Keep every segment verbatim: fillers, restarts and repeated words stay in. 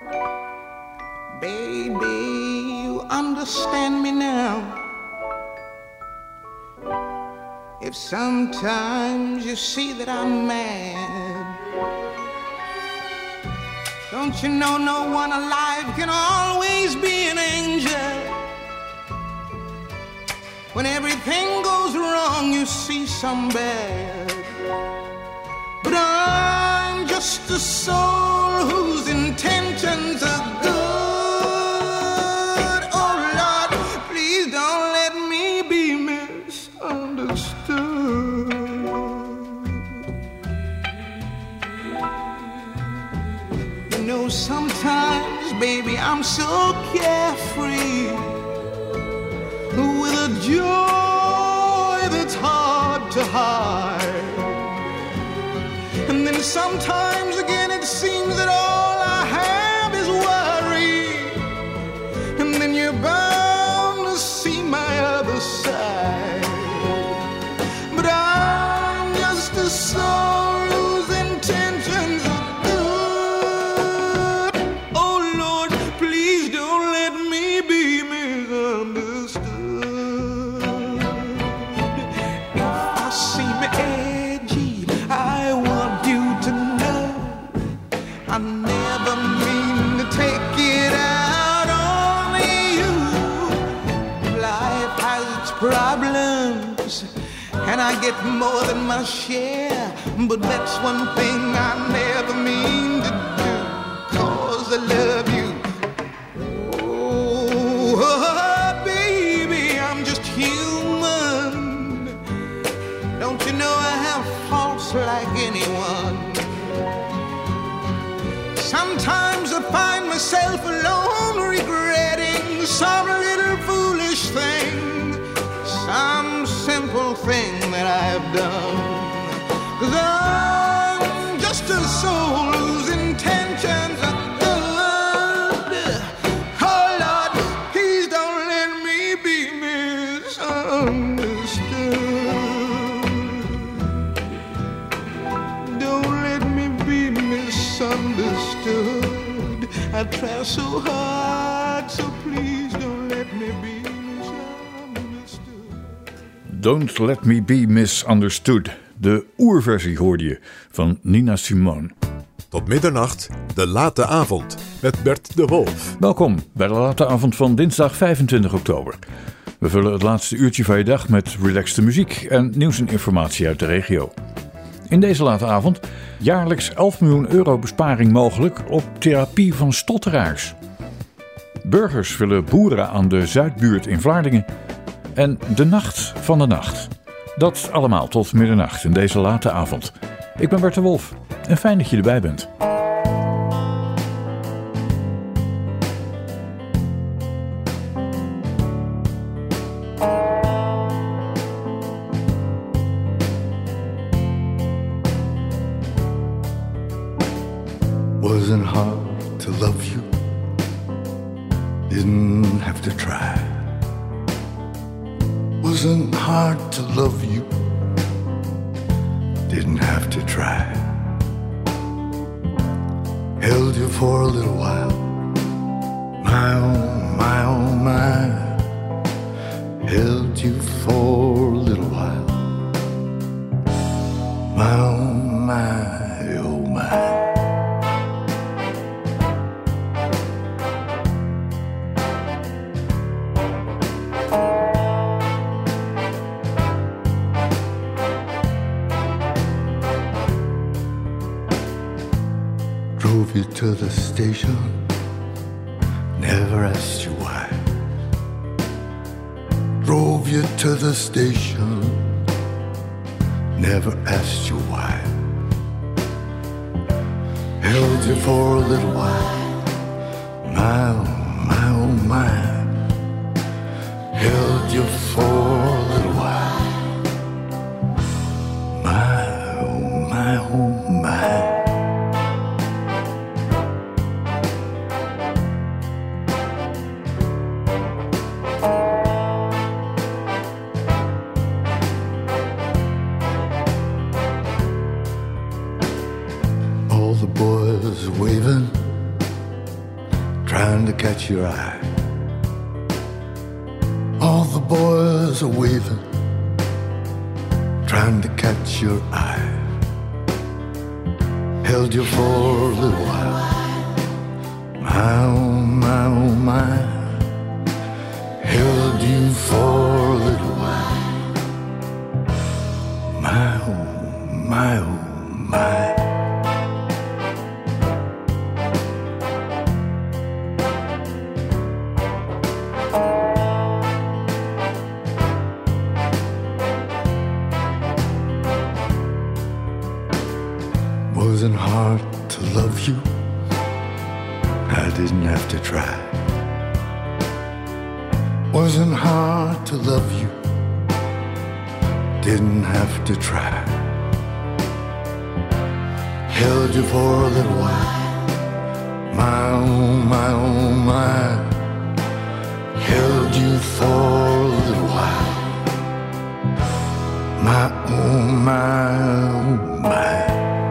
Baby, you understand me now. If sometimes you see that I'm mad, don't you know no one alive can always be an angel? When everything goes wrong, you see some bad. But I'm just a soul whose intentions are good. Oh Lord, please don't let me be misunderstood. You know, sometimes, baby, I'm so carefree, with a joy that's hard to hide. And then sometimes again it seems that all I have is worry. And then you're bound to see my other side. But I'm just a soul whose intentions are good. Oh Lord, please don't let me be misunderstood. I never mean to take it out on you. Life has its problems, and I get more than my share. But that's one thing I never mean to do, 'cause I love you. Oh, baby, I'm just human. Don't you know I have faults like anyone? Sometimes I find myself alone regretting some little foolish thing, some simple thing that I've done. 'Cause I'm just a soul whose intentions are good. Oh Lord, please don't let me be misunderstood. Don't let me be misunderstood. I try so hard, so please don't let me be misunderstood. Don't Let Me Be Misunderstood. De oerversie hoorde je van Nina Simone. Tot middernacht, de late avond met Bert de Wolf. Welkom bij de late avond van dinsdag vijfentwintig oktober. We vullen het laatste uurtje van je dag met relaxte muziek en nieuws en informatie uit de regio. In deze late avond jaarlijks elf miljoen euro besparing mogelijk op therapie van stotteraars. Burgers willen boeren aan de Zuidbuurt in Vlaardingen. En de nacht van de nacht. Dat allemaal tot middernacht in deze late avond. Ik ben Bert de Wolf en fijn dat je erbij bent. Wasn't hard to love you, didn't have to try. Wasn't hard to love you, didn't have to try. Held you for a little while, my oh, my oh, my. Held you for a little while, my oh, my, oh, my. Drove you to the station, never asked you why. Drove you to the station, never asked you why. Held you for a little while, my oh, my oh, my. Held you for a little while, my oh, my oh, my. trying to catch your eye. All the boys are waving, trying to catch your eye. Held you for a little while. My, oh, my, oh, my. Held you for a little while. My, oh, my, oh, my. Wasn't hard to love you. I didn't have to try. Wasn't hard to love you. Didn't have to try. Held you for a little while. My, oh, my, oh, my. Held you for a little while. My, oh, my, oh, my.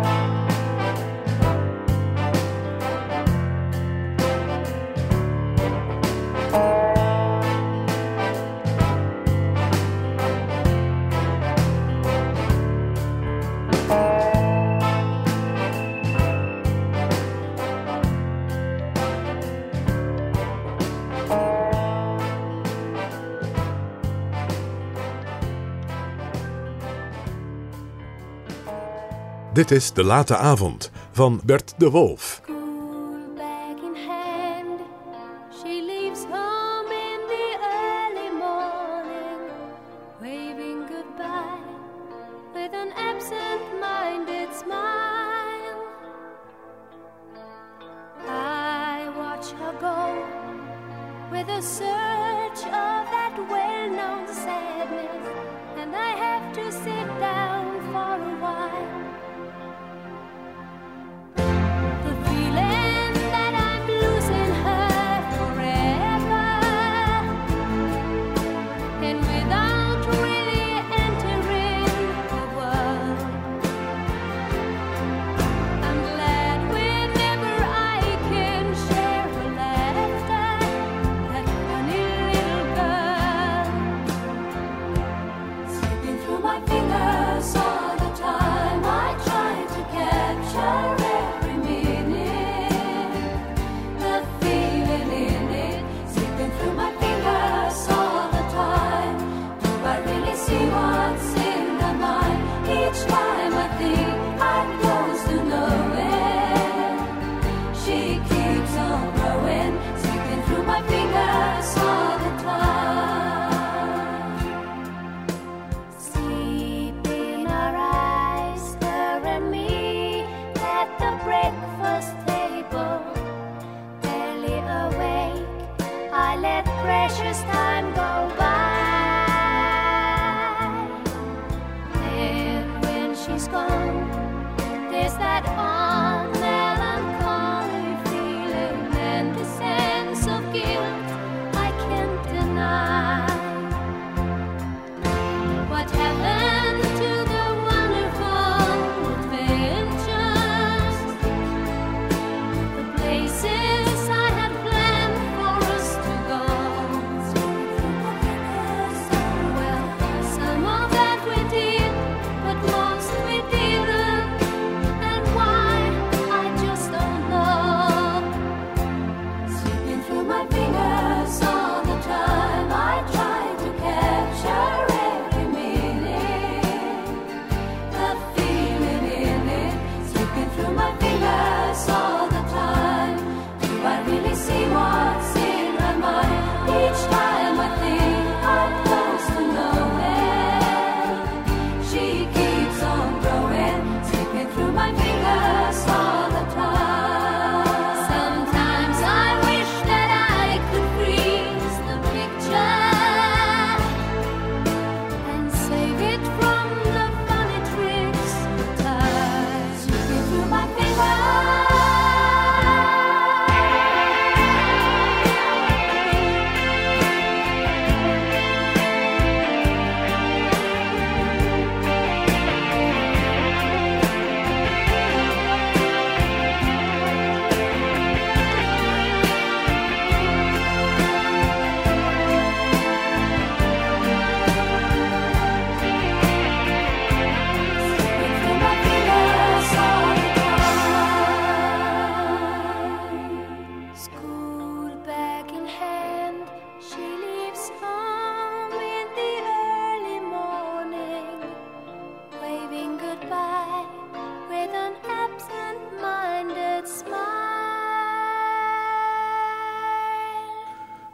Dit is De Late Avond van Bert de Wolf.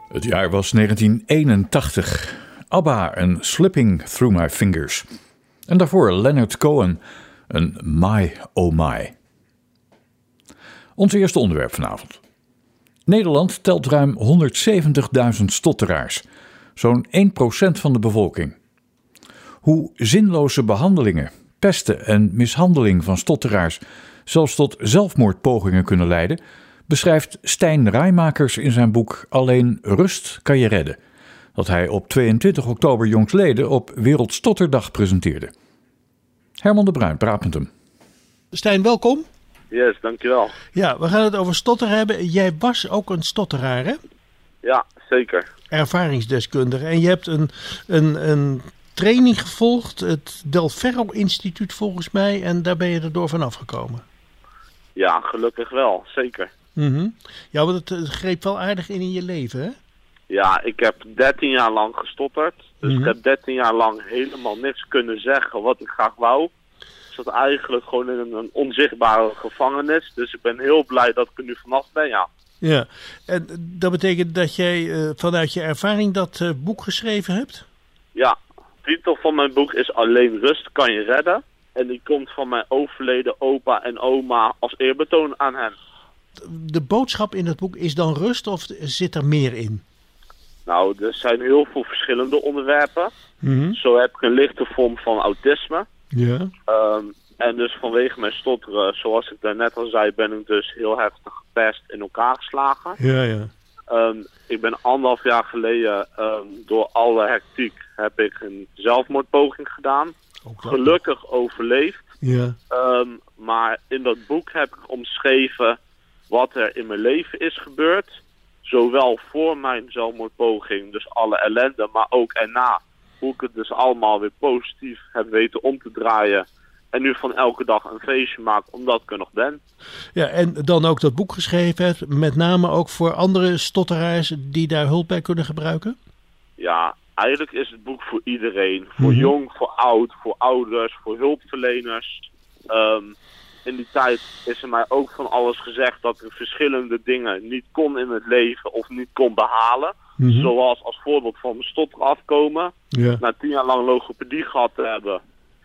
Het jaar was negentien eenentachtig. ABBA en Slipping Through My Fingers. En daarvoor Leonard Cohen en My Oh My. Ons eerste onderwerp vanavond. Nederland telt ruim honderdzeventigduizend stotteraars. Zo'n één procent van de bevolking. Hoe zinloze behandelingen, pesten en mishandeling van stotteraars zelfs tot zelfmoordpogingen kunnen leiden, beschrijft Stijn Rijmakers in zijn boek Alleen rust kan je redden, dat hij op tweeëntwintig oktober jongstleden op Wereldstotterdag presenteerde. Herman de Bruin praat met hem. Stijn, welkom. Yes, dankjewel. Ja, we gaan het over stotteren hebben. Jij was ook een stotteraar, hè? Ja, zeker. Ervaringsdeskundige. En je hebt een, een, een training gevolgd, het Del Ferro Instituut volgens mij, en daar ben je er door vanaf gekomen. Ja, gelukkig wel, zeker. Mm-hmm. Ja, want het, het greep wel aardig in in je leven, hè? Ja, ik heb dertien jaar lang gestotterd. Dus Mm-hmm. ik heb dertien jaar lang helemaal niks kunnen zeggen wat ik graag wou. Ik zat eigenlijk gewoon in een, een onzichtbare gevangenis. Dus ik ben heel blij dat ik er nu vanaf ben, ja. Ja, en dat betekent dat jij uh, vanuit je ervaring dat uh, boek geschreven hebt? Ja, de titel van mijn boek is Alleen rust kan je redden. En die komt van mijn overleden opa en oma als eerbetoon aan hen. De boodschap in het boek is dan rust of zit er meer in? Nou, er zijn heel veel verschillende onderwerpen. Mm-hmm. Zo heb ik een lichte vorm van autisme. Ja. Um, en dus vanwege mijn stotteren, zoals ik daarnet al zei, ben ik dus heel heftig gepest in elkaar geslagen. Ja, ja. Um, ik ben anderhalf jaar geleden, um, door alle hectiek, heb ik een zelfmoordpoging gedaan. Ook dat. Gelukkig overleefd. Ja. Um, maar in dat boek heb ik omschreven wat er in mijn leven is gebeurd. Zowel voor mijn zelfmoordpoging, dus alle ellende, maar ook erna. Hoe ik het dus allemaal weer positief heb weten om te draaien. En nu van elke dag een feestje maak, omdat ik er nog ben. Ja, en dan ook dat boek geschreven hebt, met name ook voor andere stotteraars die daar hulp bij kunnen gebruiken? Ja, eigenlijk is het boek voor iedereen. Voor Mm-hmm. jong, voor oud, voor ouders, voor hulpverleners. Um, in die tijd is er mij ook van alles gezegd dat ik verschillende dingen niet kon in het leven of niet kon behalen. Mm-hmm. Zoals als voorbeeld van mijn stotter afkomen. Ja. Na tien jaar lang logopedie gehad te hebben,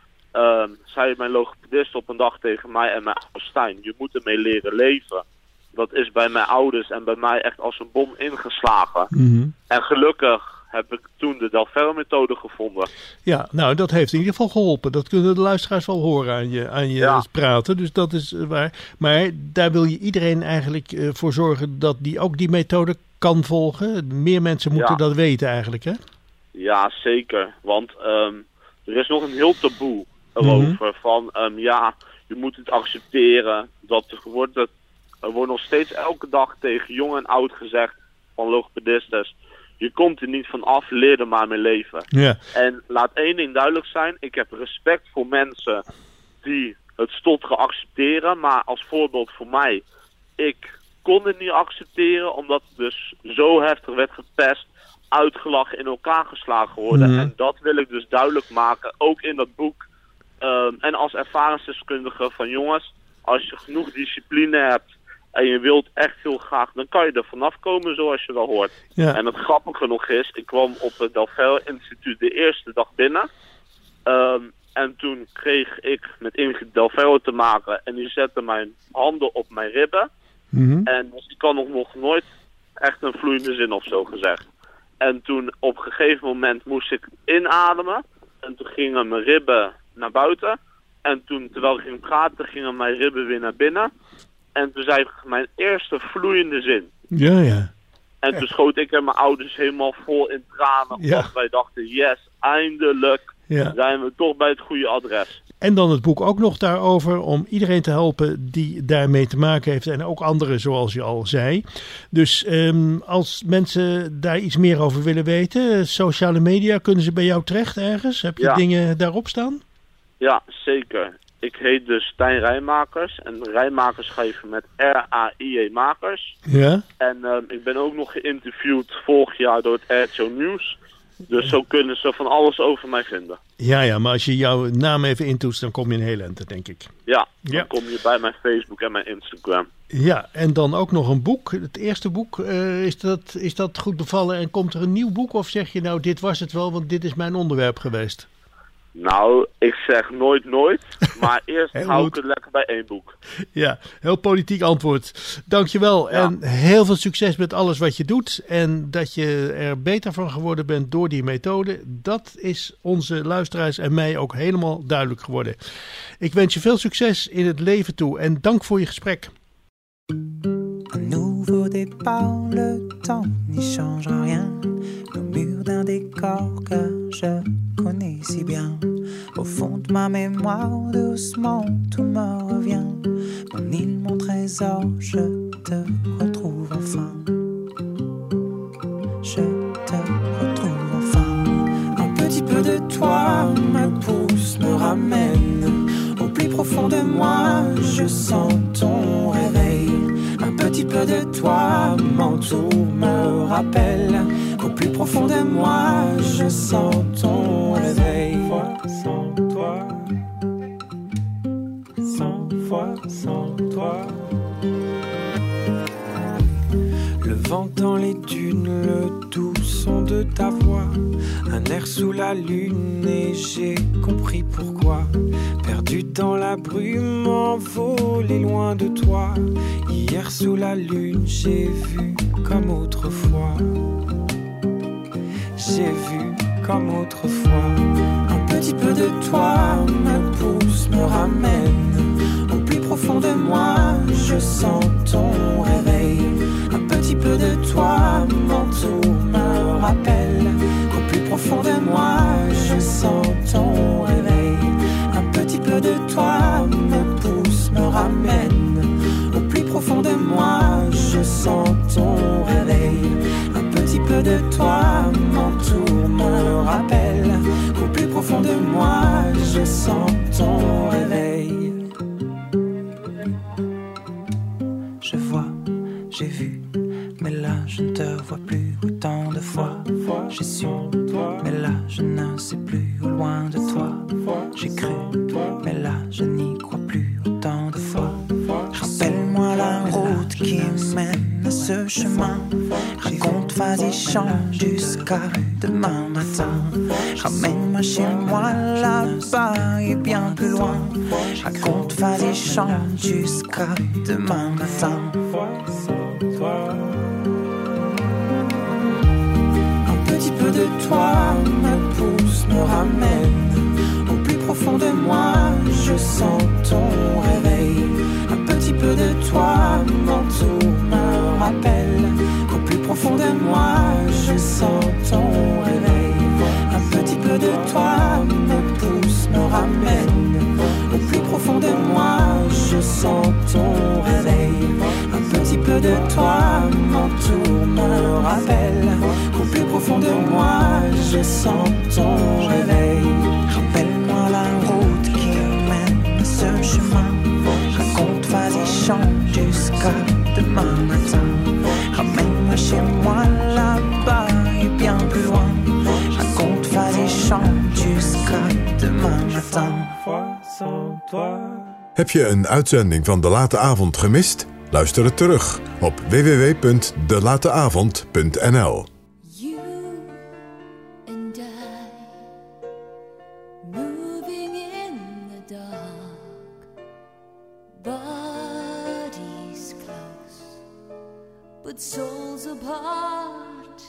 um, zei mijn logopedist op een dag tegen mij en mijn ouders: Stijn, je moet ermee leren leven. Dat is bij mijn ouders en bij mij echt als een bom ingeslagen. Mm-hmm. En gelukkig heb ik toen de Del Ferro methode gevonden. Ja, nou dat heeft in ieder geval geholpen. Dat kunnen de luisteraars wel horen aan je, aan je Ja. praten. Dus dat is uh, waar. Maar daar wil je iedereen eigenlijk uh, voor zorgen dat die ook die methode kan volgen. Meer mensen moeten Ja. dat weten eigenlijk, hè? Ja, zeker. Want um, er is nog een heel taboe erover. Mhm. Van um, ja, je moet het accepteren. Dat er wordt, het, er wordt nog steeds elke dag tegen jong en oud gezegd van logopedistes: je komt er niet van af, leer er maar mee leven. Ja. En laat één ding duidelijk zijn: ik heb respect voor mensen die het stotteren accepteren. Maar als voorbeeld voor mij, ik kon het niet accepteren omdat het dus zo heftig werd gepest, uitgelachen, in elkaar geslagen worden. Mhm. En dat wil ik dus duidelijk maken, ook in dat boek. Um, en als ervaringsdeskundige van jongens, als je genoeg discipline hebt en je wilt echt heel graag, dan kan je er vanaf komen zoals je wel hoort. Ja. En het grappige nog is, ik kwam op het Del Ferro Instituut de eerste dag binnen. Um, en toen kreeg ik met Ingrid Del Ferro te maken en die zette mijn handen op mijn ribben. Mm-hmm. En dus ik kan nog, nog nooit echt een vloeiende zin of zo gezegd. En toen op een gegeven moment moest ik inademen. En toen gingen mijn ribben naar buiten. En toen, terwijl ik ging praten, gingen mijn ribben weer naar binnen. En toen zei ik mijn eerste vloeiende zin. Ja, ja. En toen schoot ik en mijn ouders helemaal vol in tranen. Ja. Omdat wij dachten, yes, eindelijk Ja. zijn we toch bij het goede adres. En dan het boek ook nog daarover om iedereen te helpen die daarmee te maken heeft. En ook anderen, zoals je al zei. Dus um, als mensen daar iets meer over willen weten, sociale media, kunnen ze bij jou terecht ergens? Heb je Ja. dingen daarop staan? Ja, zeker. Ik heet dus Stijn Rijmakers. En Rijmakers schrijven met R A I E Makers. Ja. En um, ik ben ook nog geïnterviewd vorig jaar door het R T O Nieuws. Dus zo kunnen ze van alles over mij vinden. Ja, ja, maar als je jouw naam even intoetst, dan kom je een heel eind, denk ik. Ja, dan Ja. kom je bij mijn Facebook en mijn Instagram. Ja, en dan ook nog een boek. Het eerste boek, uh, is, dat, is dat goed bevallen en komt er een nieuw boek? Of zeg je nou, dit was het wel, want dit is mijn onderwerp geweest? Nou, ik zeg nooit nooit, maar eerst Heel hou goed. ik het lekker bij één boek. Ja, heel politiek antwoord. Dankjewel Ja. en heel veel succes met alles wat je doet. En dat je er beter van geworden bent door die methode. Dat is onze luisteraars en mij ook helemaal duidelijk geworden. Ik wens je veel succes in het leven toe en dank voor je gesprek. Un nouveau départ, le temps n'y change rien. Le mur d'un décor que je connais si bien. Au fond de ma mémoire, doucement, tout me revient. Mon île, mon trésor, je te retrouve enfin. Je te retrouve enfin. Un petit peu de toi me pousse, me ramène. Au plus profond de moi, je sens ton réveil. Un petit peu de toi m'entoure, me rappelle qu'au plus profond de moi, je sens ton réveil. Sans toi, cent fois sans toi. Le vent dans les dunes, le doux son de ta voix. Un air sous la lune et j'ai compris pourquoi. Perdu dans la brume, envolé loin de toi. Hier sous la lune, j'ai vu comme autrefois. J'ai vu comme autrefois. Un petit peu de toi me pousse, me ramène. Au plus profond de moi, je sens ton réveil. Un petit peu de toi m'entoure, me rappelle qu'au plus profond de moi, je sens ton réveil. Un petit peu de toi me pousse, me ramène. Au plus profond de moi, je sens ton réveil. Un petit peu de toi m'entoure, me rappelle qu'au plus profond de moi, je sens ton réveil. Je vois, j'ai vu, mais là je ne te vois plus autant de fois. J'ai su, mais là je ne sais plus au loin de toi. J'ai cru, mais là je n'y crois plus autant de fois. Rappelle-moi la route qui mène à ce chemin. Raconte, vas-y, chante jusqu'à demain matin. Ramène-moi chez moi là-bas et bien plus loin. Raconte, vas-y, chante jusqu'à demain matin. Un petit peu de toi me pousse, me ramène. Au plus profond de moi, je sens ton réveil. Un petit peu de toi m'entoure, me rappelle qu'au plus profond de moi, je sens ton réveil. Un petit peu de toi me pousse, me ramène. Au plus profond de moi, je sens ton réveil. Un petit peu de toi m'entoure, me rappelle qu'au plus profond de moi, je sens ton réveil. Rappelle-moi la route qui mène à ce chemin. Raconte, vas-y, chante jusqu'à demain matin. Ramène-moi chez moi là-bas et bien plus loin. Raconte, vas-y, chante jusqu'à demain matin. Heb je een uitzending van De Late Avond gemist? Luister het terug op w w w punt de late avond punt n l. You and I moving in the dark, bodies close, but souls apart,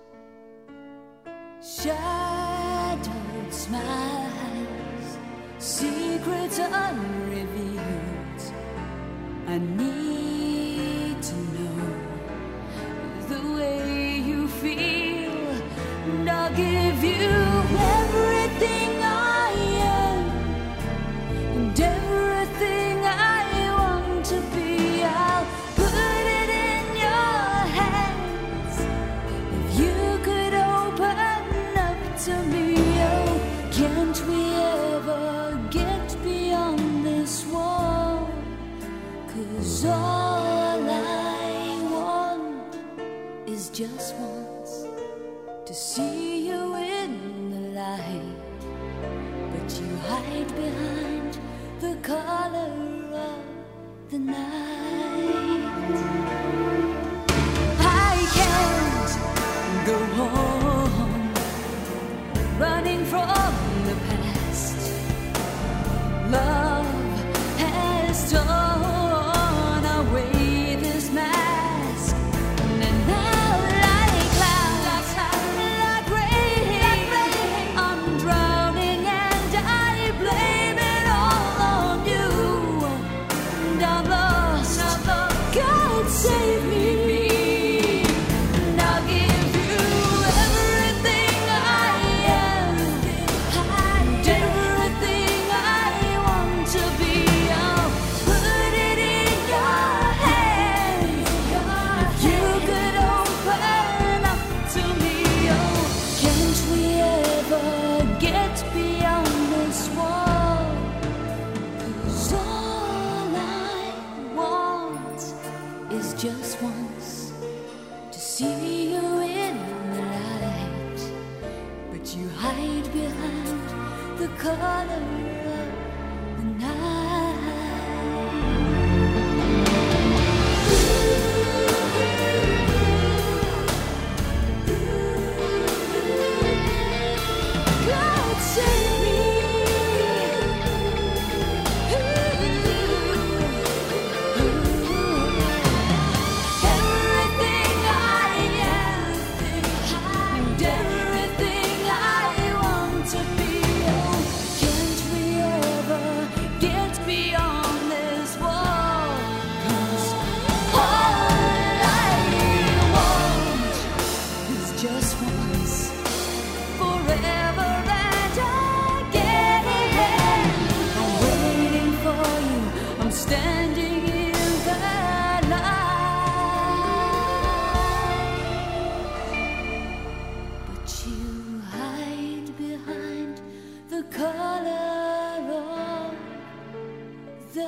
shadowed smiles, secrets unrevealed. I need to know the way you feel, and I'll give you everything I am and everything I want to be. I'll put it in your hands. If you could open up to me, oh, can't we ever get beyond this wall? 'Cause all I want is just once to to see you in the light, but you hide behind the color of the night. I can't go on running from the past. Love has torn away this mask, and now like clouds, like rain, I'm drowning and I blame it all on you. And I'm lost, God save me. And I'll give you everything I am, and everything I want to be. I'll put it in your hands. If you could open up to me, oh, can't we ever get beyond this wall? 'Cause all I want is just once to see you in the light, but you hide behind the color of the night. God save me. Everything I am, and everything I want to be. Oh, can't we ever get beyond this wall? 'Cause all I want is just once, forever and again. I'm waiting for you, I'm standing in the light, but you hide behind the color of the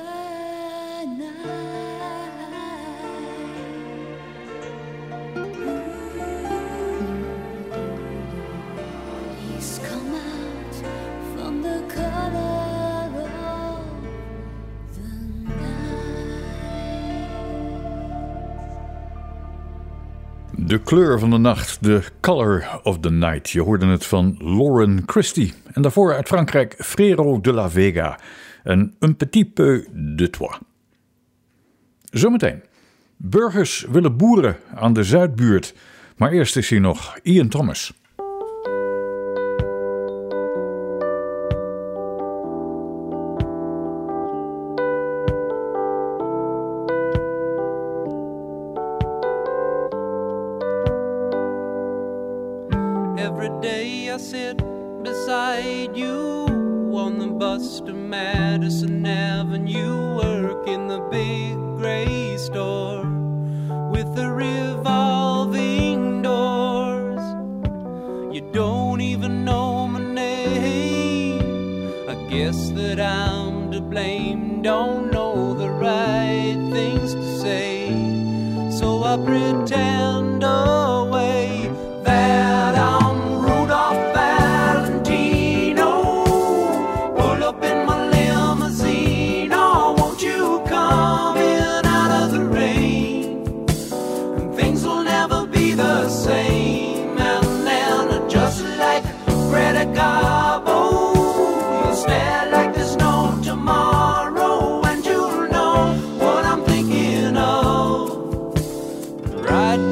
night. Please come out from the color of the night. De kleur van de nacht, The Color of the Night. Je hoorde het van Lauren Christy. En daarvoor uit Frankrijk Frero de la Vega en Un petit peu de toi. Zometeen. Burgers willen boeren aan de Zuidbuurt. Maar eerst is hier nog Ian Thomas. Every day I sit beside you on the bus to Madison Avenue, work in the big gray store with the revolving doors. You don't even know my name. I guess that I'm to blame, don't know the right things to say, so I pretend away that I'm Rudolph Valentino. Pull up in my limousine, oh, won't you come in out of the rain? And things will never be the same. And then just like Greta Garbo, you'll stare like there's no tomorrow, and you'll know what I'm thinking of. Right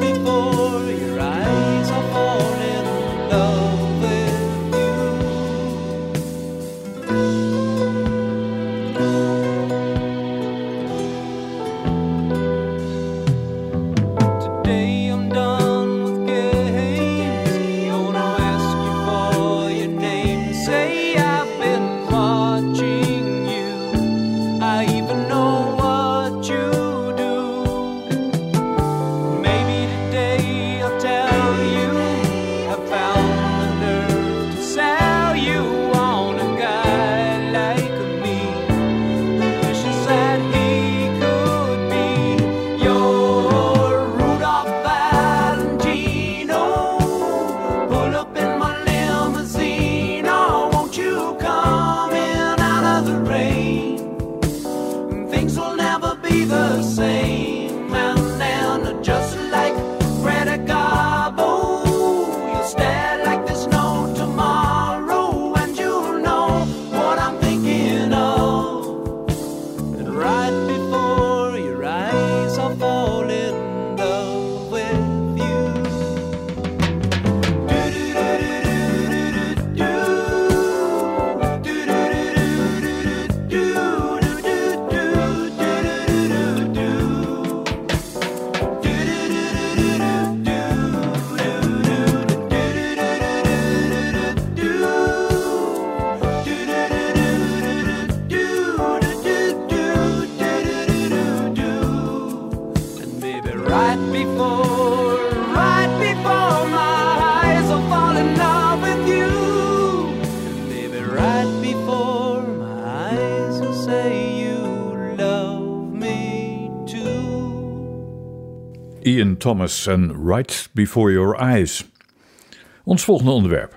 right before, right before my eyes will fall in love with you. And baby, right before my eyes will say you love me too. Ian Thomas en Right Before Your Eyes. Ons volgende onderwerp.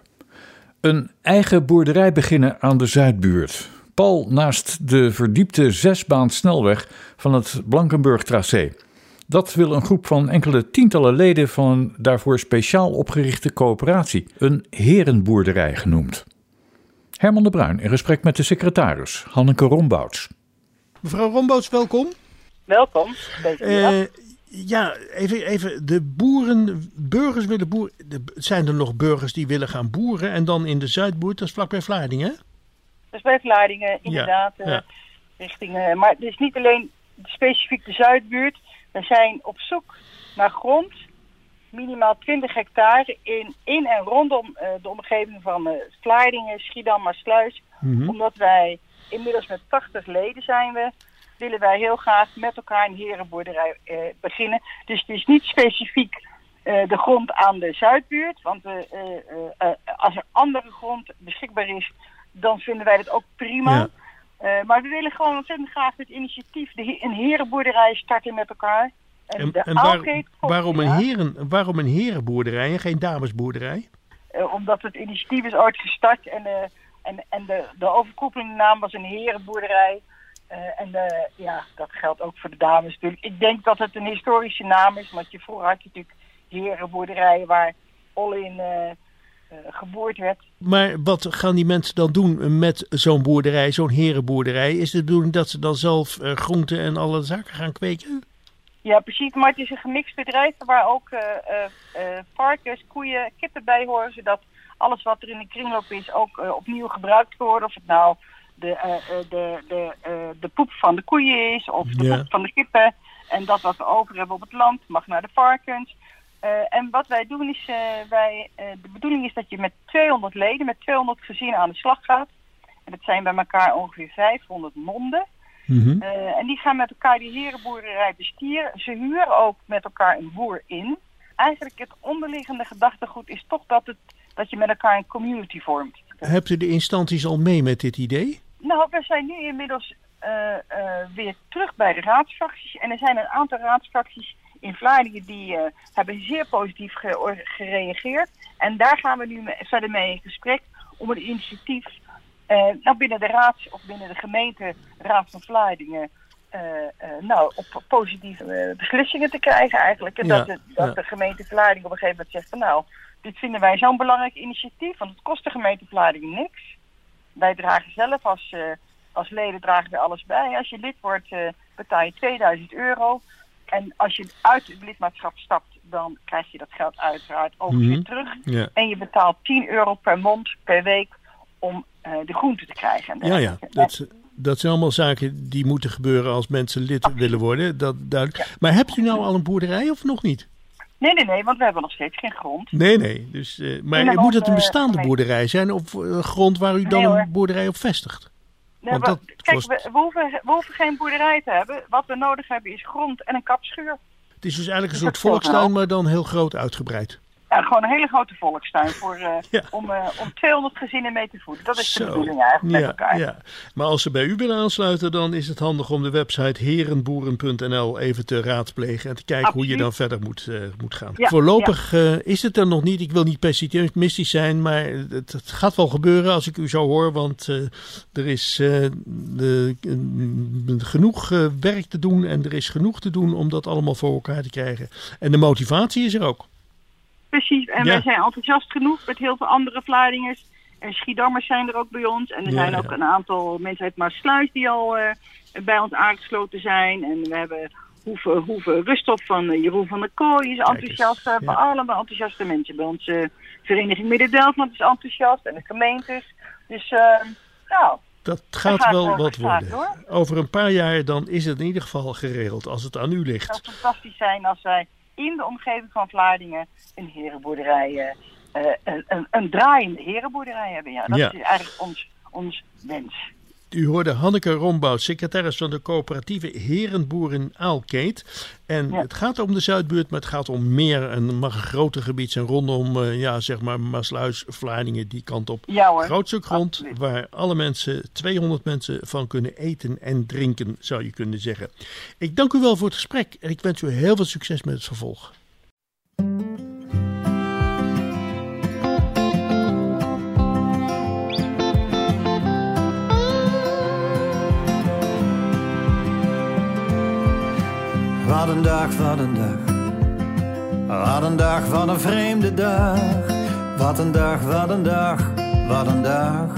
Een eigen boerderij beginnen aan de Zuidbuurt. Pal naast de verdiepte zesbaan snelweg van het Blankenburg-tracé. Dat wil een groep van enkele tientallen leden van een daarvoor speciaal opgerichte coöperatie, een herenboerderij genoemd. Herman de Bruin in gesprek met de secretaris, Hanneke Rombouts. Mevrouw Rombouts, welkom. Welkom. Uh, ja, even, even. De boeren, burgers willen boeren. Zijn er nog burgers die willen gaan boeren en dan in de Zuidbuurt, dat is vlakbij Vlaardingen, hè? Dat is bij Vlaardingen, inderdaad. Ja, ja. Uh, richting, uh, maar het is niet alleen specifiek de Zuidbuurt. We zijn op zoek naar grond, minimaal twintig hectare, in, in en rondom uh, de omgeving van uh, Vlaardingen, Schiedam, Maassluis. Mm-hmm. Omdat wij inmiddels met tachtig leden zijn we, willen wij heel graag met elkaar een herenboerderij uh, beginnen. Dus het is niet specifiek uh, de grond aan de Zuidbuurt. Want uh, uh, uh, als er andere grond beschikbaar is, dan vinden wij dat ook prima. Ja. Uh, maar we willen gewoon ontzettend graag het initiatief, de he- een herenboerderij starten met elkaar. En, en, de en waar, waarom, een heren, waarom een herenboerderij en geen damesboerderij? Uh, omdat het initiatief is ooit gestart en, uh, en, en de, de overkoepelende naam was een herenboerderij. Uh, en uh, ja, dat geldt ook voor de dames natuurlijk. Ik denk dat het een historische naam is, want je vroeger had je natuurlijk herenboerderijen waar all-in uh, uh, geboerd werd. Maar wat gaan die mensen dan doen met zo'n boerderij, zo'n herenboerderij? Is de bedoeling dat ze dan zelf uh, groenten en alle zaken gaan kweken? Ja, precies. Maar het is een gemixt bedrijf waar ook uh, uh, uh, varkens, koeien, kippen bij horen, zodat alles wat er in de kringloop is ook uh, opnieuw gebruikt wordt. Of het nou de, uh, de, de, uh, de poep van de koeien is of de ja. poep van de kippen. En dat wat we over hebben op het land mag naar de varkens. Uh, en wat wij doen is, uh, wij, uh, de bedoeling is dat je met tweehonderd leden, met tweehonderd gezinnen aan de slag gaat. En dat zijn bij elkaar ongeveer vijfhonderd monden. Mm-hmm. Uh, en die gaan met elkaar die herenboerderij bestieren. Ze huren ook met elkaar een boer in. Eigenlijk het onderliggende gedachtegoed is toch dat, het, dat je met elkaar een community vormt. Hebt u de instanties al mee met dit idee? Nou, we zijn nu inmiddels uh, uh, weer terug bij de raadsfracties. En er zijn een aantal raadsfracties in Vlaardingen die uh, hebben zeer positief ge- gereageerd. En daar gaan we nu me- verder mee in gesprek om een initiatief Uh, nou, binnen de raad of binnen de gemeenteraad van Vlaardingen uh, uh, nou, op positieve uh, beslissingen te krijgen eigenlijk. En ja, dat, de, dat ja. de gemeente Vlaardingen op een gegeven moment zegt van nou, dit vinden wij zo'n belangrijk initiatief, want het kost de gemeente Vlaardingen niks. Wij dragen zelf als, uh, als leden dragen we alles bij. Als je lid wordt uh, betaal je tweeduizend euro. En als je uit het lidmaatschap stapt, dan krijg je dat geld uiteraard ook mm-hmm. weer terug. Ja. En je betaalt tien euro per mond per week om uh, de groenten te krijgen. Ja, ja. Dat, dat zijn allemaal zaken die moeten gebeuren als mensen lid Absoluut. willen worden. Dat, duidelijk. Ja. Maar hebt u nou al een boerderij of nog niet? Nee, nee, nee, want we hebben nog steeds geen grond. Nee, nee. Dus, uh, maar moet onze, het een bestaande uh, boerderij zijn of uh, grond waar u dan nee, een boerderij op vestigt? Nee, want dat kijk, kost... we, we, hoeven, we hoeven geen boerderij te hebben. Wat we nodig hebben is grond en een kapschuur. Het is dus eigenlijk een soort volkstuin, maar dan heel groot uitgebreid. Ja, gewoon een hele grote volkstuin voor, uh, ja. om, uh, om tweehonderd gezinnen mee te voeden. Dat is Zo. de bedoeling eigenlijk ja, met elkaar. Ja. Maar als ze bij u willen aansluiten, dan is het handig om de website herenboeren punt n l even te raadplegen en te kijken Absoluut. hoe je dan verder moet, uh, moet gaan. Ja, Voorlopig ja. Uh, is het er nog niet. Ik wil niet pessimistisch zijn, maar het, het gaat wel gebeuren als ik u zo hoor. Want uh, er is uh, de, uh, genoeg uh, werk te doen en er is genoeg te doen om dat allemaal voor elkaar te krijgen. En de motivatie is er ook. Precies, en ja. wij zijn enthousiast genoeg met heel veel andere Vlaardingers. En Schiedammers zijn er ook bij ons. En er ja, zijn ook ja. een aantal mensen uit Maassluis die al uh, bij ons aangesloten zijn. En we hebben Hoeve, Hoeve Rusthof van uh, Jeroen van der Kooi is enthousiast. We hebben ja. allemaal enthousiaste mensen bij ons. Uh, Vereniging Midden-Delfland is enthousiast en de gemeentes. Dus uh, nou... Dat gaat, gaat wel wat worden. Hoor. Over een paar jaar dan is het in ieder geval geregeld als het aan u ligt. Het zou fantastisch zijn als wij in de omgeving van Vlaardingen een herenboerderij, uh, uh, een, een, een draaiende herenboerderij hebben. Ja, dat ja. is eigenlijk ons, ons wens. U hoorde Hanneke Rombout, secretaris van de coöperatieve Herenboer in Aalkeet. En ja. Het gaat om de Zuidbuurt, maar het gaat om meer. En mag een groter gebied zijn rondom, uh, ja, zeg maar, Maasluis, Vlaardingen, die kant op. Ja hoor. Groot stuk grond Absoluut. waar alle mensen, tweehonderd mensen van kunnen eten en drinken, zou je kunnen zeggen. Ik dank u wel voor het gesprek en ik wens u heel veel succes met het vervolg. Wat een dag, wat een dag. Wat een dag, wat een vreemde dag. Wat een dag, wat een dag, wat een dag.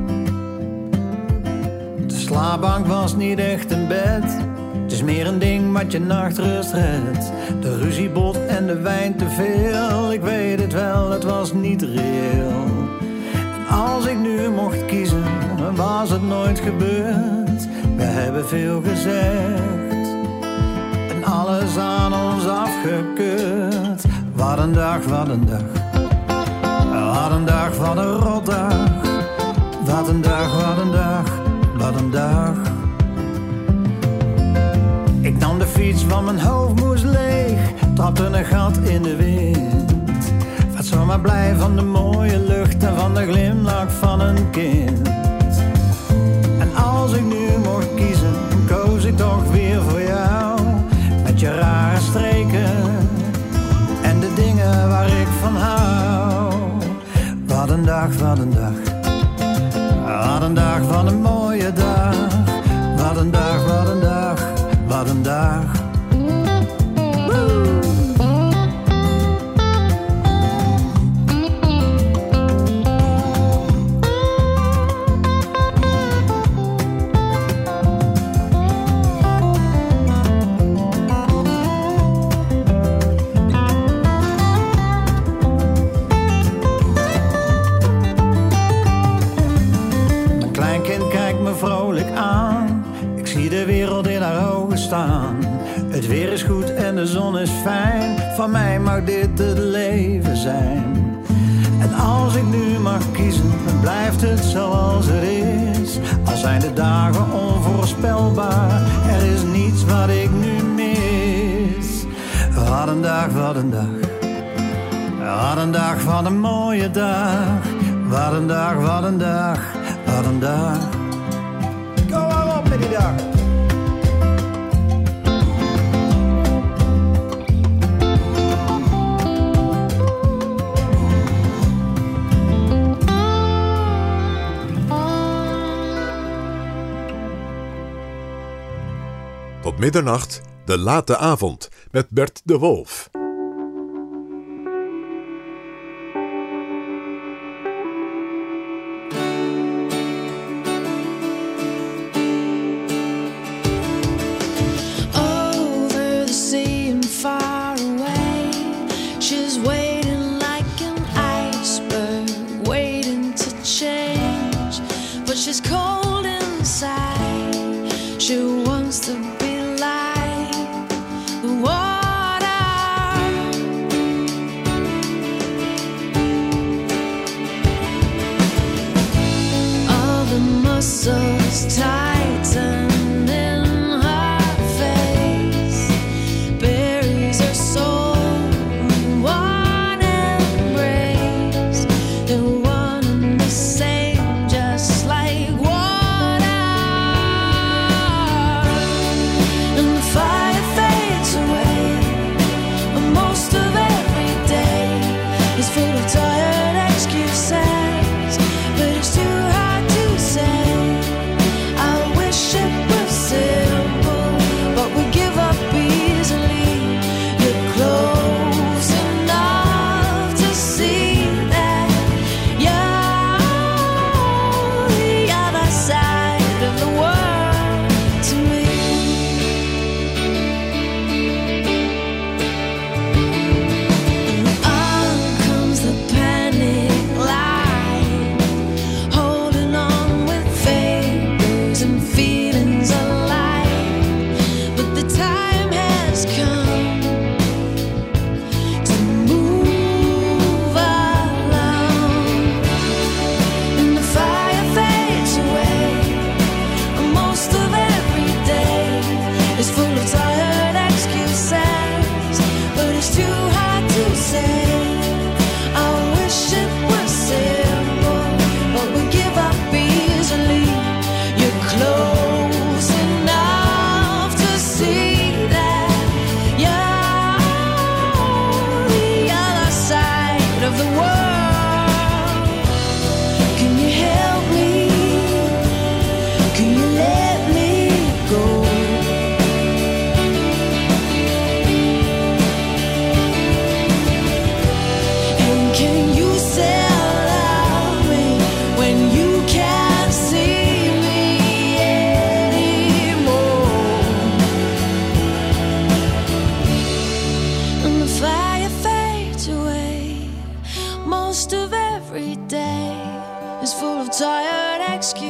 De slaapbank was niet echt een bed. Het is meer een ding wat je nachtrust redt. De ruziebot en de wijn te veel. Ik weet het wel, het was niet reëel. En als ik nu mocht kiezen, dan was het nooit gebeurd. We hebben veel gezegd. Alles aan ons afgekeurd. Wat een dag, wat een dag. Wat een dag, wat een rotdag. Wat een dag, wat een dag, wat een dag. Ik nam de fiets, want mijn hoofd moest leeg. Trapte een gat in de wind. Werd zomaar blij van de mooie lucht en van de glimlach van een kind. En als ik nu mocht kiezen, koos ik toch weer voor jou. Met je rare streken en de dingen waar ik van hou. Wat een dag, wat een dag. Wat een dag, wat een mooie dag. Wat een dag, wat een dag, wat een dag. Woe! Vrolijk aan, ik zie de wereld in haar ogen staan. Het weer is goed en de zon is fijn. Van mij mag dit het leven zijn. En als ik nu mag kiezen, dan blijft het zoals het is. Al zijn de dagen onvoorspelbaar, er is niets wat ik nu mis. Wat een dag, wat een dag. Wat een dag, wat een mooie dag. Wat een dag, wat een dag, wat een dag. Kom maar op met die dag. Tot middernacht, de late avond, met Bert de Wolf. She's cold inside. She wants to be like the water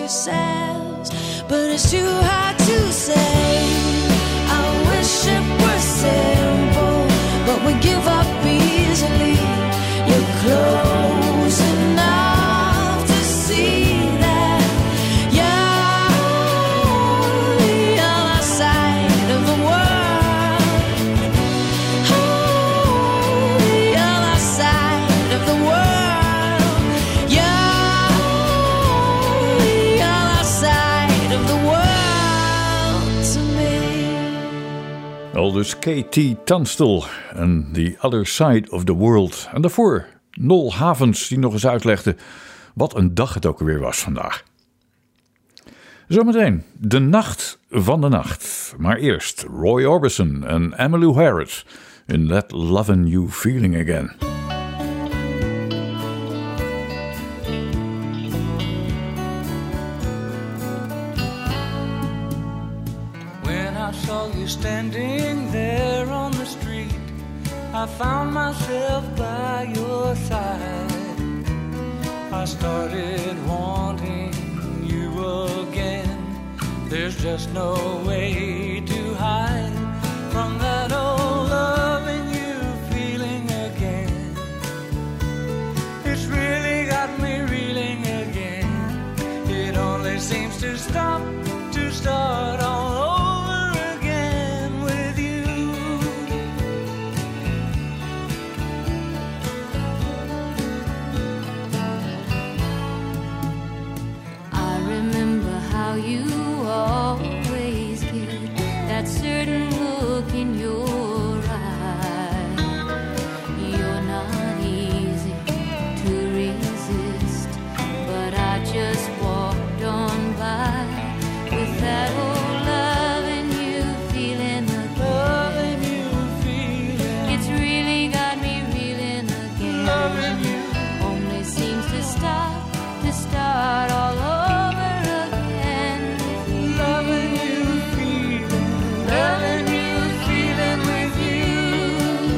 yourselves, but it's too hard to say. I wish it were simple, but we give up easily. You're close enough to see that you're the other side of the world. Oh, the other side of the world. You're the other side of the world to me. Aldus K T Tunstall en The Other Side of the World. En daarvoor Nol Havens die nog eens uitlegde wat een dag het ook alweer was vandaag. Zometeen de nacht van de nacht. Maar eerst Roy Orbison en Emmylou Harris in That Lovin' You Feeling Again. When I saw you standing there on the street, I found myself by your side. I started wanting you again. There's just no way to hide from that old loving you feeling again. It's really got me reeling again. It only seems to stop, to start all over again with you. I remember how you always get that certain look in your eye. You're not easy to resist, but I just walked on by with that old loving you feeling again. You feeling, It's really got me reeling again. loving you, Only seems to stop, to start all over again. loving you feeling, loving you feeling with you.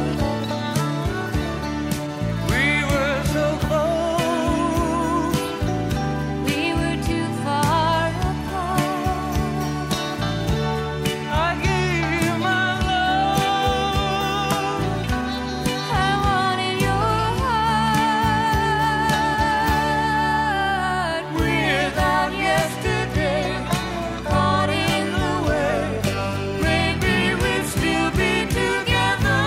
We were so close, We were too far apart. I gave you my love. I wanted your heart. Without yesterday, caught in the way, maybe we'd still be together.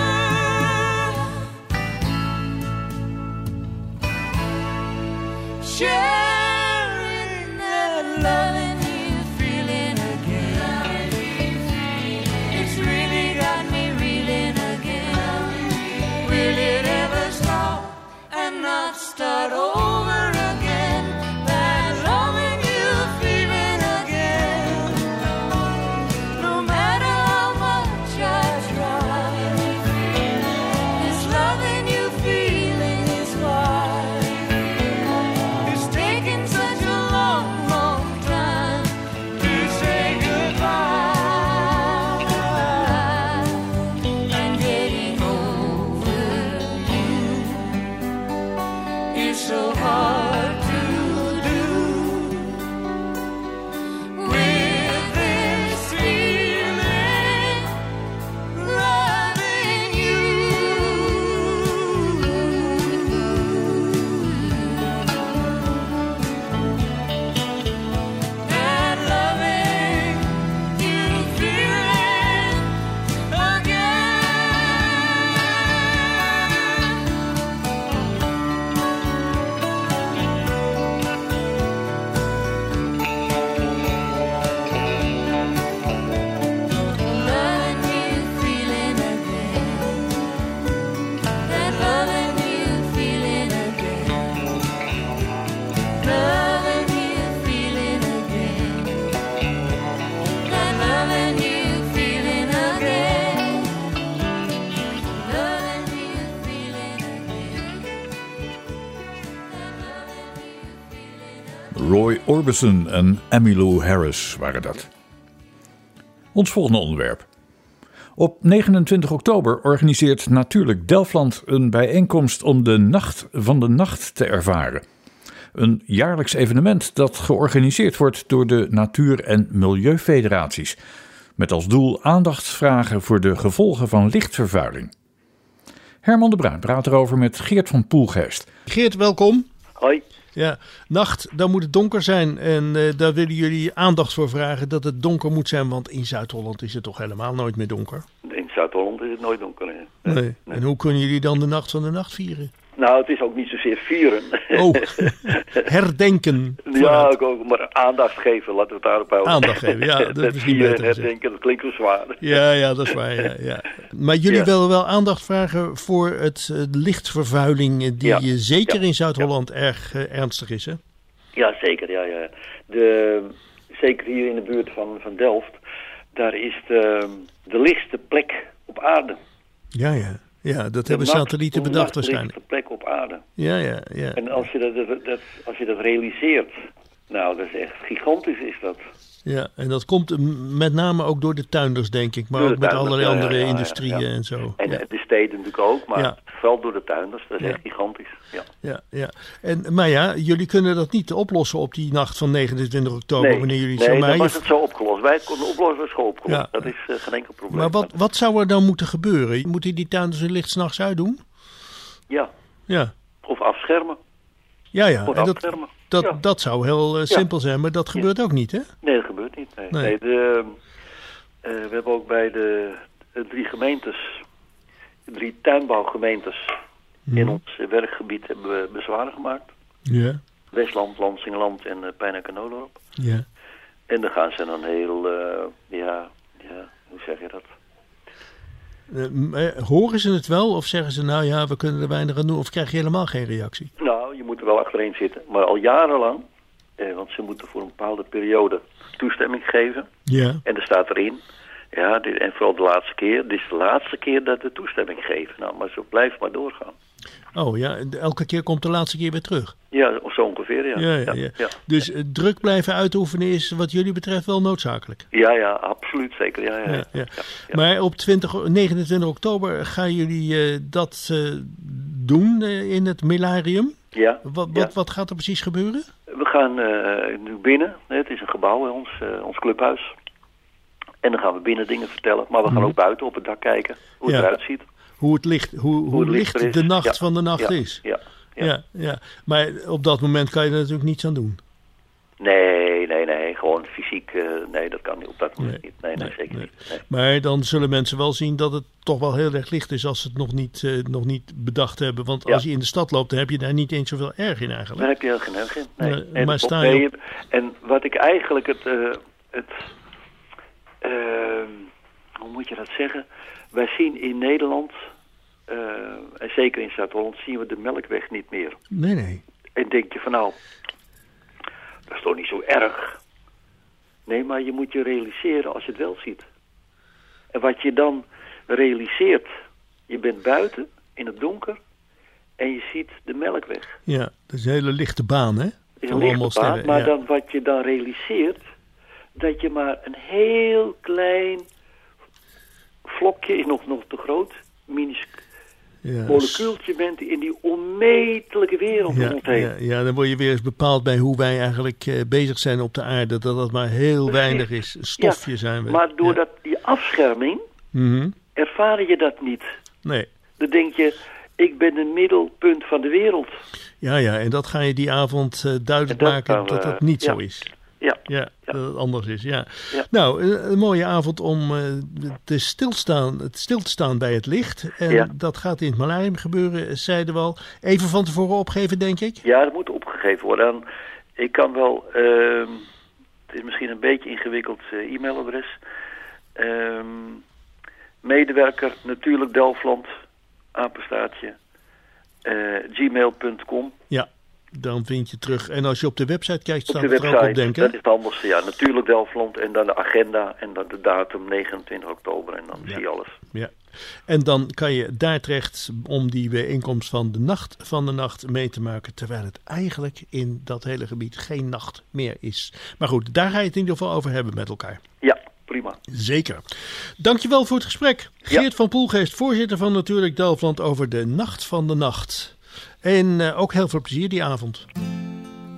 Sharing that loving you feeling again. It's really got me reeling again. Will it ever stop and not start over again? That loving you feeling again. No matter how much I try, this loving you feeling is why it's taken such a long, long time to say goodbye. And getting over you It's so hard to do with this feeling, loving you. And loving you feeling loving you feeling again. That loving you feeling again. Loving you feeling again. That loving you feeling again. Loving you feeling again. Roy Orbison en Emmylou Harris waren dat. Ons volgende onderwerp. Op negenentwintig oktober organiseert Natuurlijk Delfland een bijeenkomst om de Nacht van de Nacht te ervaren. Een jaarlijks evenement dat georganiseerd wordt door de Natuur- en Milieufederaties. Met als doel aandacht vragen voor de gevolgen van lichtvervuiling. Herman de Bruin praat erover met Geert van Poelgeest. Geert, welkom. Hoi. Ja, nacht, dan moet het donker zijn. En uh, daar willen jullie aandacht voor vragen dat het donker moet zijn. Want in Zuid-Holland is het toch helemaal nooit meer donker? In Zuid-Holland is het nooit donker. Hè? Nee. Nee. nee. En hoe kunnen jullie dan de nacht van de nacht vieren? Nou, het is ook niet zozeer vieren. Oh, herdenken. Ja, ik ook, maar aandacht geven, laten we het daarop houden. Aandacht geven, ja. Dat het is vieren en herdenken, dat klinkt wel zwaar. Ja, ja, dat is waar, ja. ja. Maar jullie ja. willen wel aandacht vragen voor het uh, lichtvervuiling die ja. zeker ja. in Zuid-Holland ja. erg uh, ernstig is, hè? Ja, zeker, ja, ja. De, zeker hier in de buurt van, van Delft, daar is de, de lichtste plek op aarde. Ja, ja. Ja, dat de hebben nacht, satellieten bedacht waarschijnlijk. De plek op aarde. Ja, ja, ja. En als je dat, dat, dat, als je dat realiseert, nou, dat is echt gigantisch is dat. Ja, en dat komt met name ook door de tuinders, denk ik. Maar ook met tuinders, allerlei ja, andere ja, industrieën ja, ja. en zo. En ja. de steden natuurlijk ook, maar ja. vooral door de tuinders. Dat is ja. echt gigantisch. Ja. Ja, ja. En, maar ja, jullie kunnen dat niet oplossen op die nacht van negenentwintig oktober. Nee, wanneer jullie nee zo, dan maar was je... het zo opgelost. Wij konden oplossen, was gewoon opgelost. Ja. Dat is uh, geen enkel probleem. Maar wat, wat zou er dan moeten gebeuren? Moeten die tuinders hun licht 's nachts uitdoen? Ja. Ja. Of afschermen. Ja, ja. Of en dat, afschermen. dat, ja. dat zou heel uh, simpel ja. zijn, maar dat gebeurt ja. ook niet, hè? Nee, dat gebeurt niet. Nee. nee. nee de, uh, we hebben ook bij de, de drie gemeentes, de drie tuinbouwgemeentes hmm. in ons werkgebied hebben we bezwaren gemaakt. Ja. Westland, Lansingerland en uh, Pijn en Kanoodorp. Ja. En dan gaan ze dan heel, uh, ja, ja, hoe zeg je dat? Uh, horen ze het wel of zeggen ze nou ja, we kunnen er weinig aan doen of krijg je helemaal geen reactie? Nou, je moet er wel achterin zitten, maar al jarenlang, eh, want ze moeten voor een bepaalde periode toestemming geven. Ja. En er staat erin, ja, dit, en vooral de laatste keer, dit is de laatste keer dat we toestemming geven. Nou, maar zo blijft maar doorgaan. Oh ja, elke keer komt de laatste keer weer terug? Ja, of zo ongeveer, ja. Ja, ja, ja. ja. Dus ja. druk blijven uitoefenen is wat jullie betreft wel noodzakelijk? Ja, ja, absoluut, zeker. Ja, ja, ja. Ja, ja. Ja, ja. Maar op twintig, negenentwintig oktober gaan jullie uh, dat uh, doen uh, in het Milarium? Ja. Wat, wat, ja. wat gaat er precies gebeuren? We gaan uh, nu binnen, het is een gebouw, ons, uh, ons clubhuis. En dan gaan we binnen dingen vertellen, maar we gaan mm. ook buiten op het dak kijken hoe het ja. eruit ziet. Hoe het licht, hoe, hoe, hoe het licht, licht de nacht ja. van de nacht ja. is. Ja. Ja. Ja, ja. Maar op dat moment kan je er natuurlijk niets aan doen. Nee, nee, nee. Gewoon fysiek, uh, nee, dat kan niet op dat moment nee. niet. Nee, nee, nee zeker nee. niet. Nee. Maar dan zullen mensen wel zien dat het toch wel heel erg licht is als ze het nog niet, uh, nog niet bedacht hebben. Want ja. als je in de stad loopt, dan heb je daar niet eens zoveel erg in eigenlijk. Daar heb je heel geen erg in. Nee. nee, nee maar sta je nee, op... En wat ik eigenlijk het, uh, het uh, hoe moet je dat zeggen? Wij zien in Nederland... Uh, en zeker in Zuid-Holland zien we de Melkweg niet meer. Nee, nee. En denk je van nou, dat is toch niet zo erg. Nee, maar je moet je realiseren als je het wel ziet. En wat je dan realiseert, je bent buiten in het donker en je ziet de Melkweg. Ja, dat is een hele lichte baan, hè? Het is een lichte baan, maar ja. dan, wat je dan realiseert, dat je maar een heel klein vlokje, is nog, nog te groot, minuscuul. Ja, molecuultje bent in die onmetelijke wereld ja, rondheen. Ja, ja, dan word je weer eens bepaald bij hoe wij eigenlijk uh, bezig zijn op de aarde. Dat dat maar heel Precies. weinig is. Een stofje ja, zijn we. Maar door ja. dat, die afscherming mm-hmm. ervaar je dat niet. Nee. Dan denk je, ik ben het middelpunt van de wereld. Ja, ja, en dat ga je die avond uh, duidelijk dat maken we, dat dat niet ja. zo is. Ja. Ja, ja, dat het anders is, ja. ja. Nou, een, een mooie avond om uh, te stilstaan, stil te staan bij het licht. En ja. dat gaat in het Milarium gebeuren, zeiden we al. Even van tevoren opgeven, denk ik? Ja, dat moet opgegeven worden. En ik kan wel, uh, het is misschien een beetje ingewikkeld uh, e-mailadres. Uh, medewerker natuurlijk Delftland, apenstaartje, uh, gmail punt com. Ja. Dan vind je terug. En als je op de website kijkt, staat op de er website, ook op, denk ik. Dat is het anders. Ja, natuurlijk Delftland en dan de agenda en dan de datum negenentwintig oktober en dan ja. zie je alles. Ja. En dan kan je daar terecht om die bijeenkomst van de nacht van de nacht mee te maken, terwijl het eigenlijk in dat hele gebied geen nacht meer is. Maar goed, daar ga je het in ieder geval over hebben met elkaar. Ja, prima. Zeker. Dankjewel voor het gesprek. Geert ja. van Poelgeest, voorzitter van Natuurlijk Delftland over de nacht van de nacht. En uh, ook heel veel plezier die avond.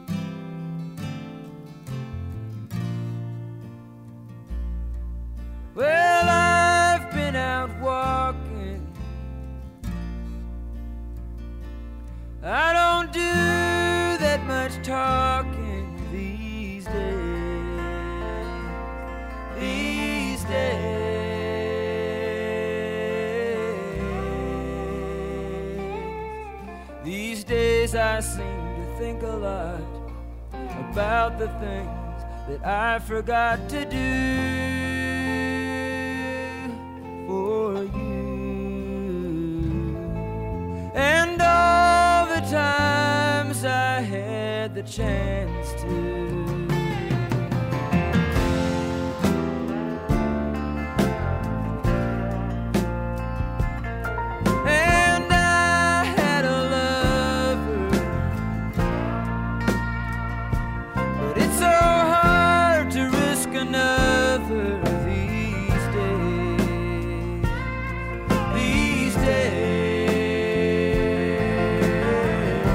I don't do that much talking these days. These days. These days I seem to think a lot about the things that I forgot to do for you. And all the times I had the chance to. And I had a lover, but it's so hard to risk another these days. These days.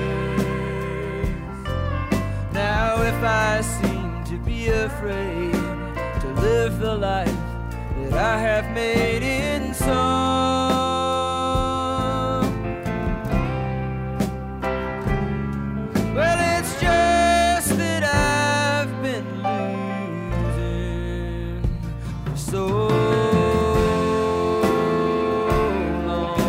Now if I seem to be afraid to live the life that I have made in song, well, it's just that I've been losing for so long.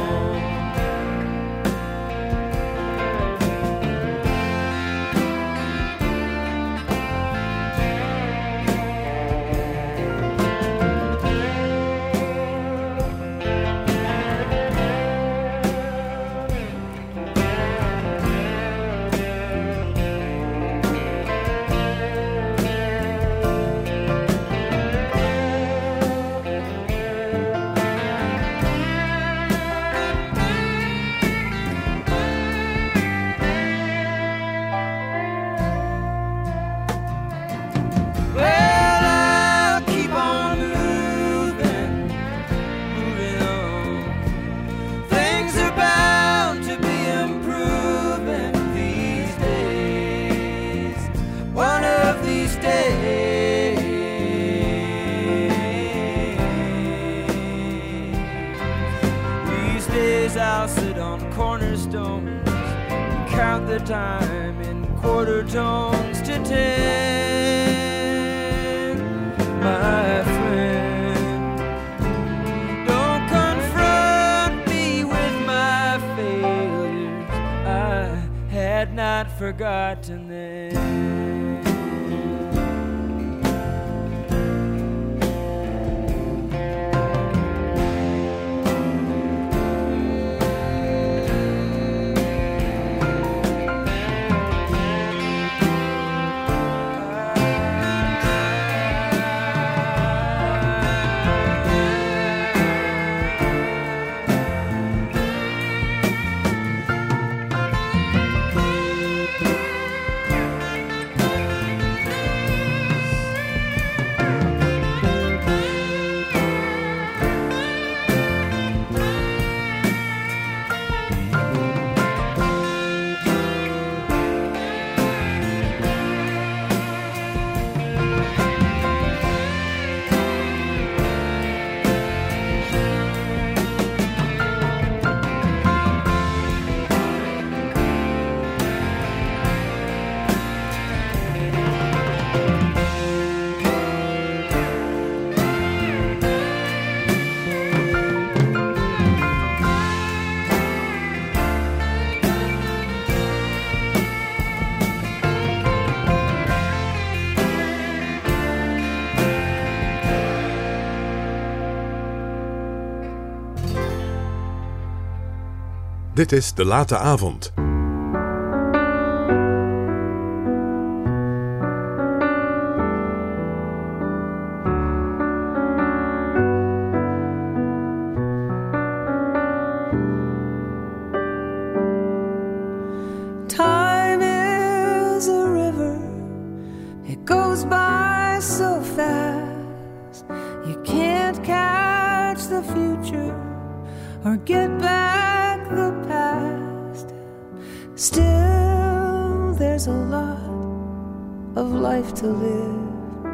Well, I'll keep on moving, moving on. Things are bound to be improving these days. One of these days. These days I'll sit on cornerstones and count the time in quarter tones to ten. My friend, don't confront me with my failures. I had not forgotten them. Dit is De Late Avond. Time is a river, it goes by so fast. You can't catch the future or get back the past. Still, there's a lot of life to live.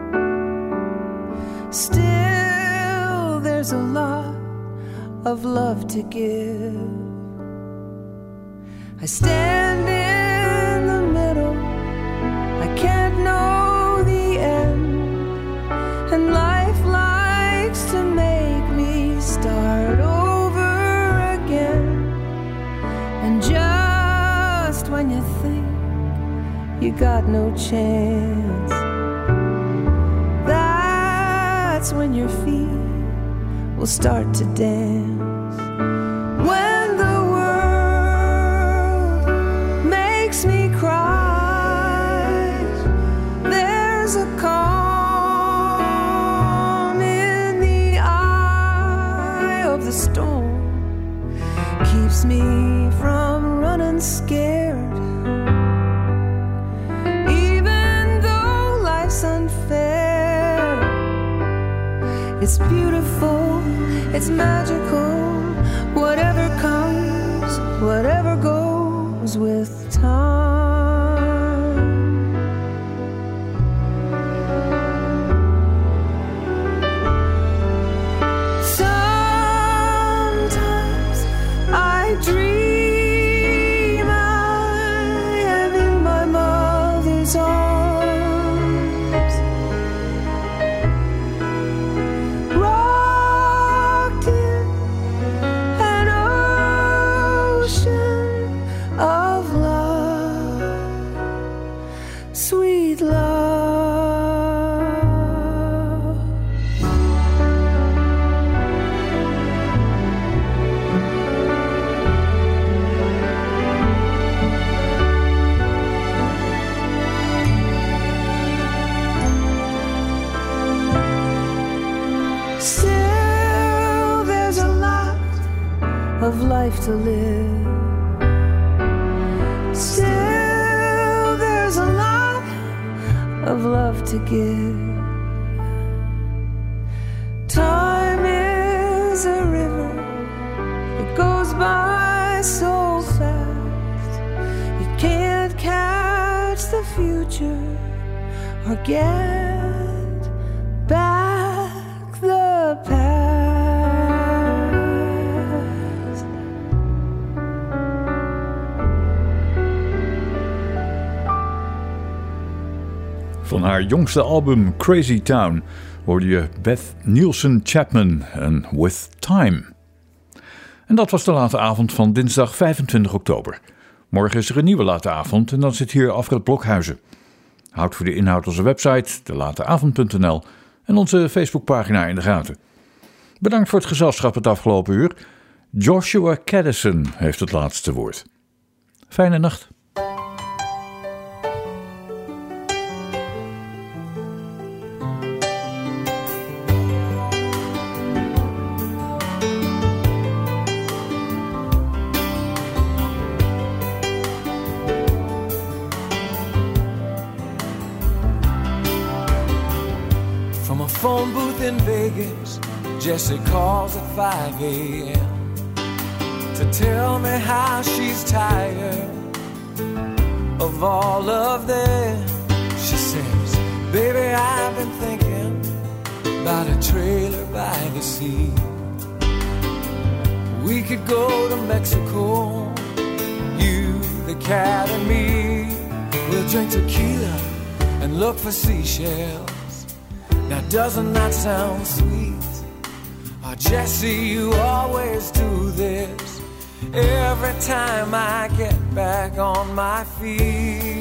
Still, there's a lot of love to give. I stand in the middle. I can't know the end. And life likes to make me start over again. And just when you think you got no chance, that's when your feet will start to dance. When the world makes me cry, there's a calm in the eye of the storm, keeps me from running scared. Even though life's unfair, it's beautiful, it's magical. Whatever comes, whatever goes with time. Sometimes I dream I am in my mother's arms, rocked in an ocean of love, sweet love. Still, there's a lot of life to live. Still, there's a lot of love to give. Time is a river, it goes by so fast. You can't catch the future or get back the past. Van haar jongste album Crazy Town hoorde je Beth Nielsen Chapman en With Time. En dat was de late avond van dinsdag vijfentwintig oktober. Morgen is er een nieuwe late avond en dan zit hier Alfred Blokhuizen. Houd voor de inhoud onze website, de late avond punt n l en onze Facebookpagina in de gaten. Bedankt voor het gezelschap het afgelopen uur. Joshua Caddison heeft het laatste woord. Fijne nacht. From a phone booth in Vegas, Jessie calls at five a.m. to tell me how she's tired of all of them. She says, baby, I've been thinking about a trailer by the sea. We could go to Mexico, you, the cat, and me. We'll drink tequila and look for seashells. Now doesn't that sound sweet? Oh, Jessie, you always do this every time I get back on my feet.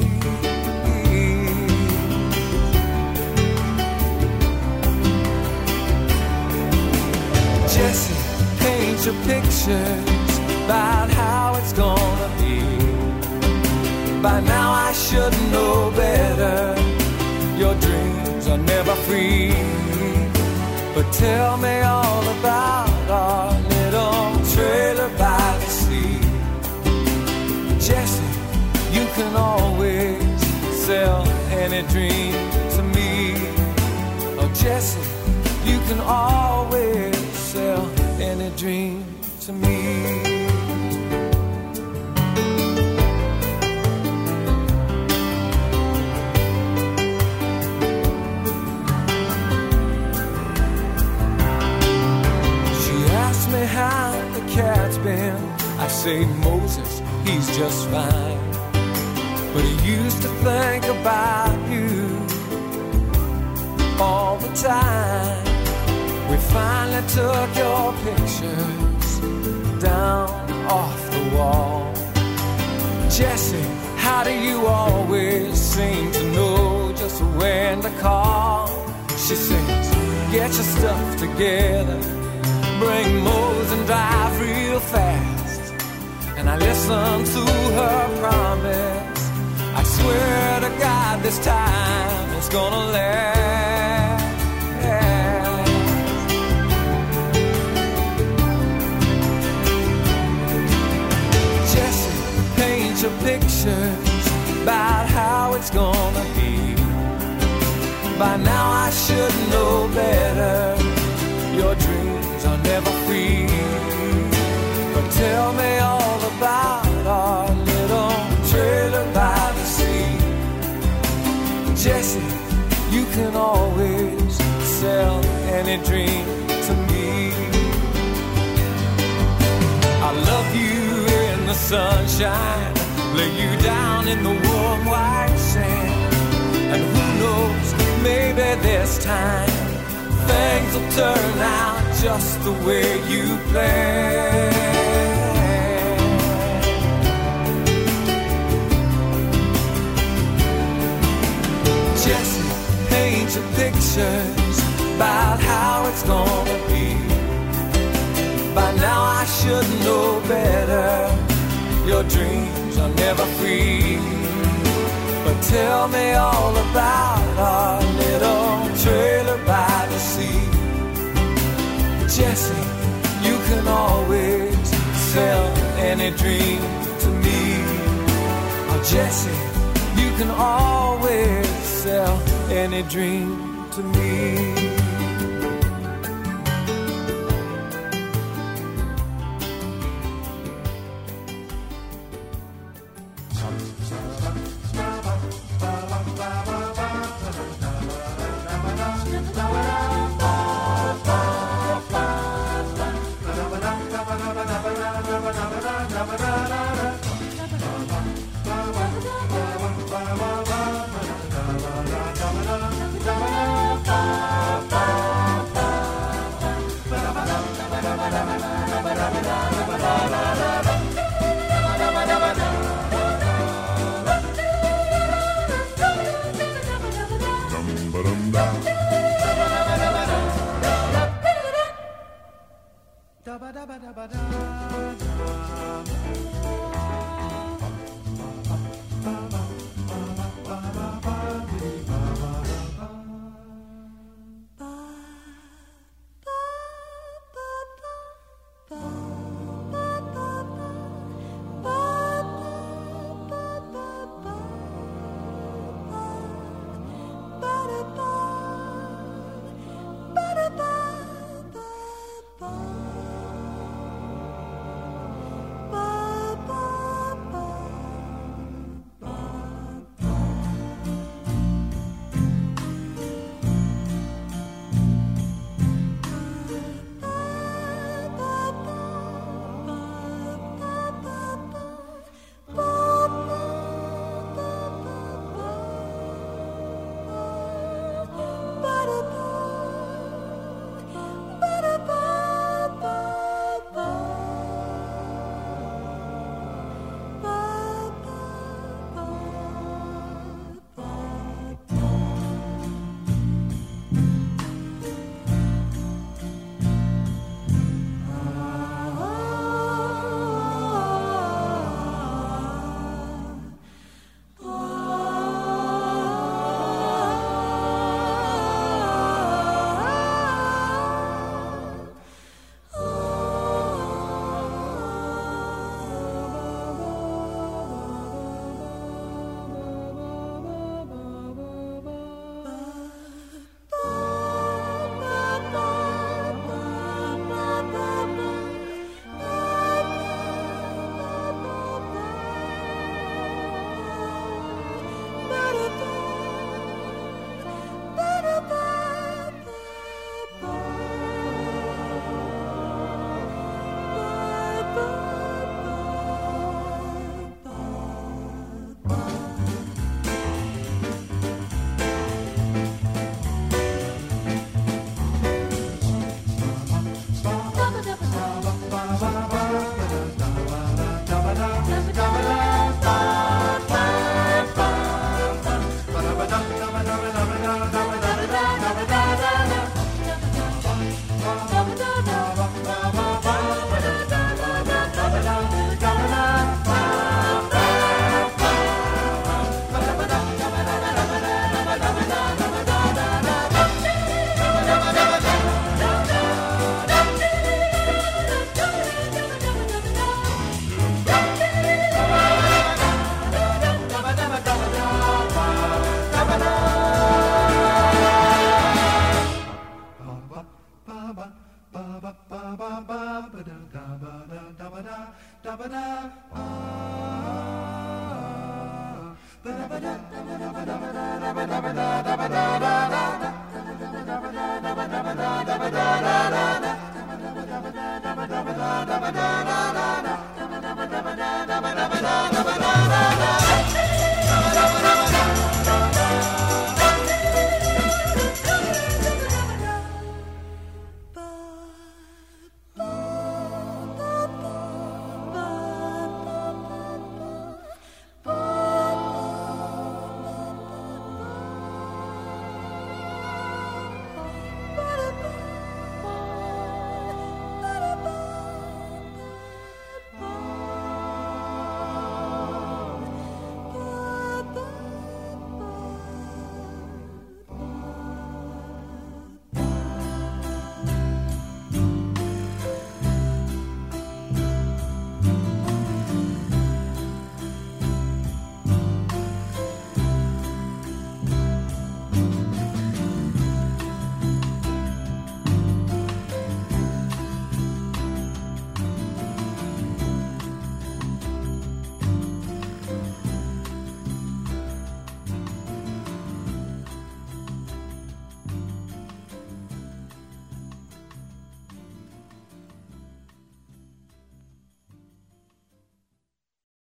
Jessie, paint your pictures about how it's gonna be. By now I should know better. Your dreams are never free. But tell me all about our little trailer by the sea. Jessie, you can always sell any dream to me. Oh, Jessie, you can always sell any dream to me. How the cat's been, I say, Moses, he's just fine. But he used to think about you all the time. We finally took your pictures down off the wall. Jessie, how do you always seem to know just when to call? She sings, get your stuff together, bring Mose and drive real fast. And I listen to her promise, I swear to God this time it's gonna last. Jessie, paint your pictures about how it's gonna be. By now I should know better, your dreams are never free. But tell me all about our little trailer by the sea. Jessie, you can always sell any dream to me. I love you in the sunshine, lay you down in the warm white sand. And who knows, maybe this time things will turn out just the way you planned. Jessie, paint your pictures about how it's gonna be. By now I should know better, your dreams are never free. But tell me all about our little trailer by the sea. Jessie, you can always sell any dream to me. Oh, Jessie, you can always sell any dream to me. Ba Da